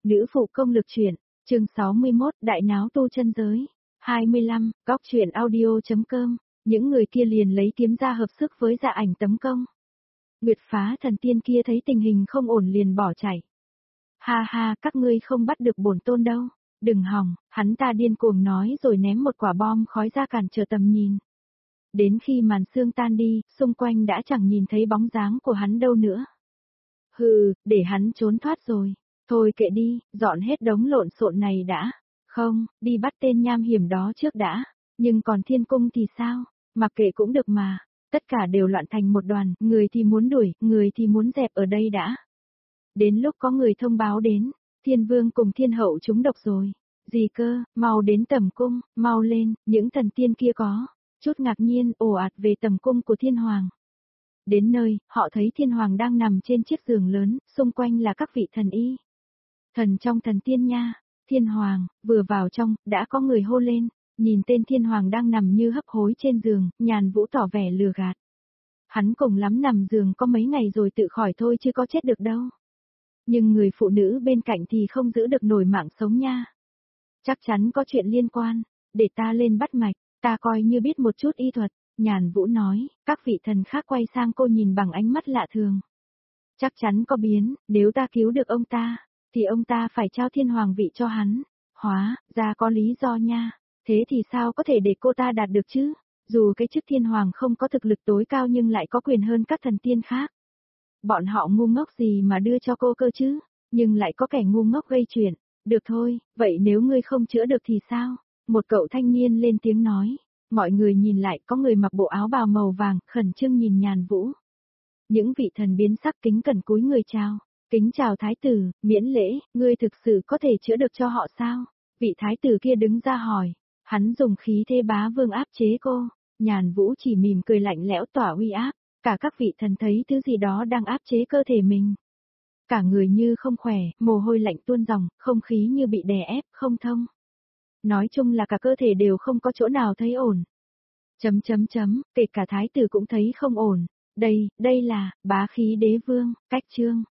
Nữ phụ công lực truyện, chương 61, đại náo tu chân giới. 25, góc truyện audio.com, những người kia liền lấy kiếm ra hợp sức với Dạ Ảnh tấn công. Nguyệt Phá thần tiên kia thấy tình hình không ổn liền bỏ chạy. Ha ha, các ngươi không bắt được bổn tôn đâu, đừng hòng, hắn ta điên cuồng nói rồi ném một quả bom khói ra cản trở tầm nhìn. Đến khi màn sương tan đi, xung quanh đã chẳng nhìn thấy bóng dáng của hắn đâu nữa. Hừ, để hắn trốn thoát rồi. Thôi kệ đi, dọn hết đống lộn xộn này đã. Không, đi bắt tên nham hiểm đó trước đã. Nhưng còn thiên cung thì sao? Mặc kệ cũng được mà. Tất cả đều loạn thành một đoàn, người thì muốn đuổi, người thì muốn dẹp ở đây đã. Đến lúc có người thông báo đến, thiên vương cùng thiên hậu trúng độc rồi. Gì cơ, mau đến tầm cung, mau lên, những thần tiên kia có. Chút ngạc nhiên ồ ạt về tầm cung của thiên hoàng. Đến nơi, họ thấy thiên hoàng đang nằm trên chiếc giường lớn, xung quanh là các vị thần y. Thần trong thần tiên nha, thiên hoàng, vừa vào trong, đã có người hô lên, nhìn tên thiên hoàng đang nằm như hấp hối trên giường, Nhàn Vũ tỏ vẻ lừa gạt. Hắn cùng lắm nằm giường có mấy ngày rồi tự khỏi thôi chứ có chết được đâu. Nhưng người phụ nữ bên cạnh thì không giữ được nổi mạng sống nha. Chắc chắn có chuyện liên quan, để ta lên bắt mạch, ta coi như biết một chút y thuật. Nhàn Vũ nói, các vị thần khác quay sang cô nhìn bằng ánh mắt lạ thường. Chắc chắn có biến, nếu ta cứu được ông ta, thì ông ta phải trao thiên hoàng vị cho hắn. Hóa, ra có lý do nha, thế thì sao có thể để cô ta đạt được chứ? Dù cái chức thiên hoàng không có thực lực tối cao nhưng lại có quyền hơn các thần tiên khác. Bọn họ ngu ngốc gì mà đưa cho cô cơ chứ, nhưng lại có kẻ ngu ngốc gây chuyện. Được thôi, vậy nếu ngươi không chữa được thì sao? Một cậu thanh niên lên tiếng nói. Mọi người nhìn lại có người mặc bộ áo bào màu vàng, khẩn trương nhìn Nhàn Vũ. Những vị thần biến sắc kính cẩn cúi người chào. Kính chào thái tử, miễn lễ, ngươi thực sự có thể chữa được cho họ sao? Vị thái tử kia đứng ra hỏi. Hắn dùng khí thế bá vương áp chế cô. Nhàn Vũ chỉ mỉm cười lạnh lẽo tỏa uy áp. Cả các vị thần thấy thứ gì đó đang áp chế cơ thể mình. Cả người như không khỏe, mồ hôi lạnh tuôn dòng, không khí như bị đè ép, không thông. Nói chung là cả cơ thể đều không có chỗ nào thấy ổn. Kể cả thái tử cũng thấy không ổn. Đây là, bá khí đế vương, cách chương.